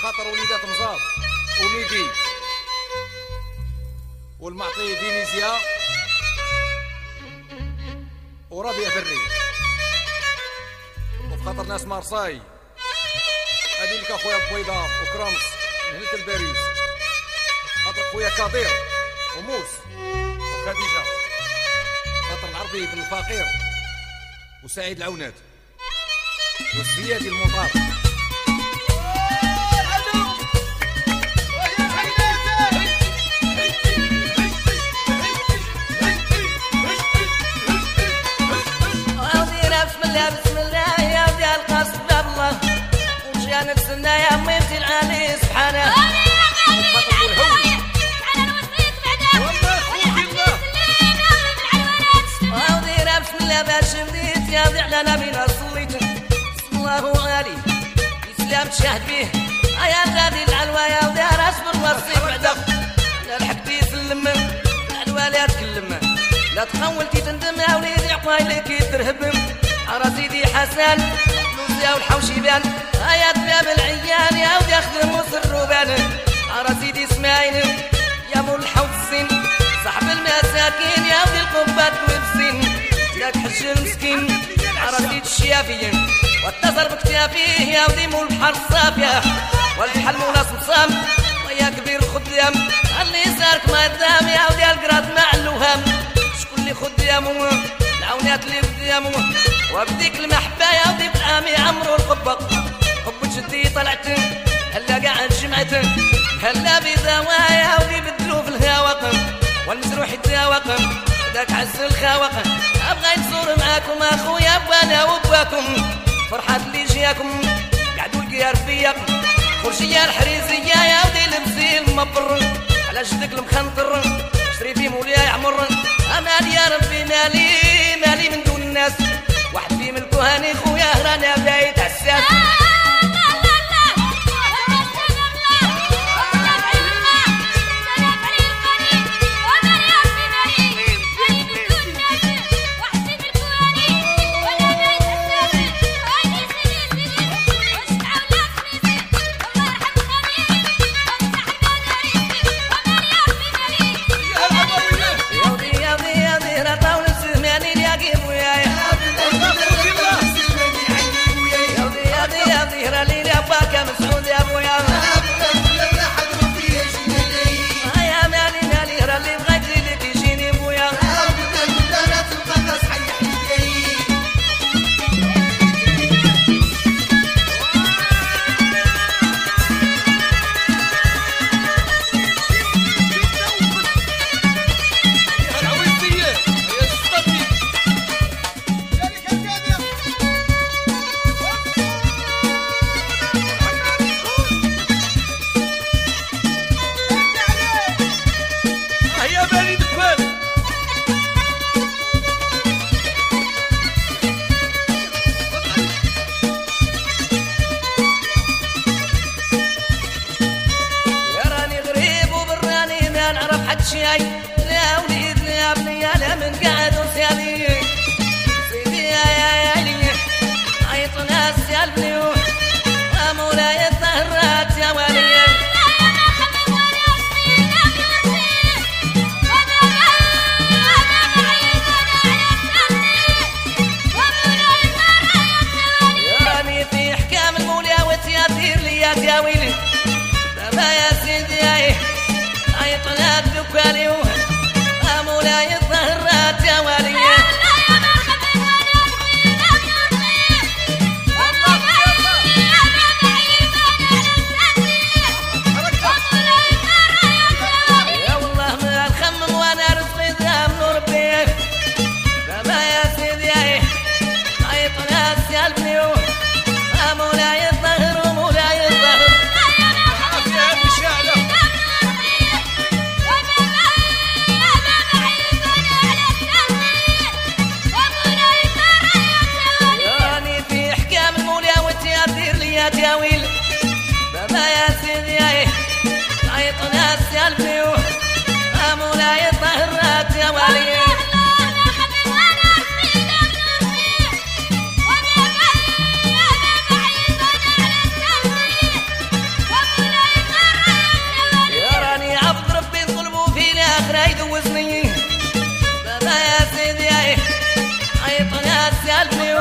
خاطر وليدات مزاب وميدي والمعطي فينيسيا وربيع بري، وفي خاطر ناس مارساي هادي لك اخويا بويضة وكرمس من هلة الباريس، خاطر خويا كادير وموس وخديجة، خاطر العربي بن الفقير وسعيد العونات والسيادي المطار. بسم الله يا ديال القصد الله وجا نفسنا يا ميتي العالي سبحانه ودينا بسم الله باش بديت يا ضيع لنا بينا صليت بسم الله علي الاسلام تشهد به يا غادي العلوى يا ودار اصبر وصي بعدا لا لحقتي سلم العلوى لا تكلم لا تخولتي تندم يا وليدي عقايلك يترهبم رصيدي حسن لوزيا والحوشي بان يا دباب العيان يا ودي اخدم وسروبان رصيدي اسماعيل يا مول الحوض السن صاحب المساكين يا ودي القبات والبسين ياك حج المسكين رصيد الشيافي واتصل بكتافيه يا ودي مول البحر الصافيه والبحر مولا صمصام ويا كبير الخدام اللي صارك ما دام يا ودي القراط مع اللوهام شكون اللي خدامو العونات اللي قدامو وبديك المحبة يا ودي بالعامي عمرو القبة حب جدي طلعت هلا قاعد جمعت هلا بدوايا ودي بدلو في الهواق والمزروح يتواق بداك عز الخواق ابغى نزور معاكم اخويا وانا وباكم فرحة اللي جياكم قعدوا القيار فيا خرجية الحريزية يا ودي لبسي المبر على جدك المخنطر شري في مولاي عمر امال يا ربي مالي من دون الناس واحد في من الكهاني خويا رانا بايت عساس لا وليد لا بني لا من قاعد وسالي سيدي يا علي عيط ناس يا البنيو مولاي الطهرات يا ولي راني في احكام المولى وتياتير لي يا ويلي بابا يا سيدي عيط ناس دكاني مولاي الطهرات يا ولي تاويل بابا يا سيدي عيط ناس يا البيو مولاي الطهرات يا ولي سالفني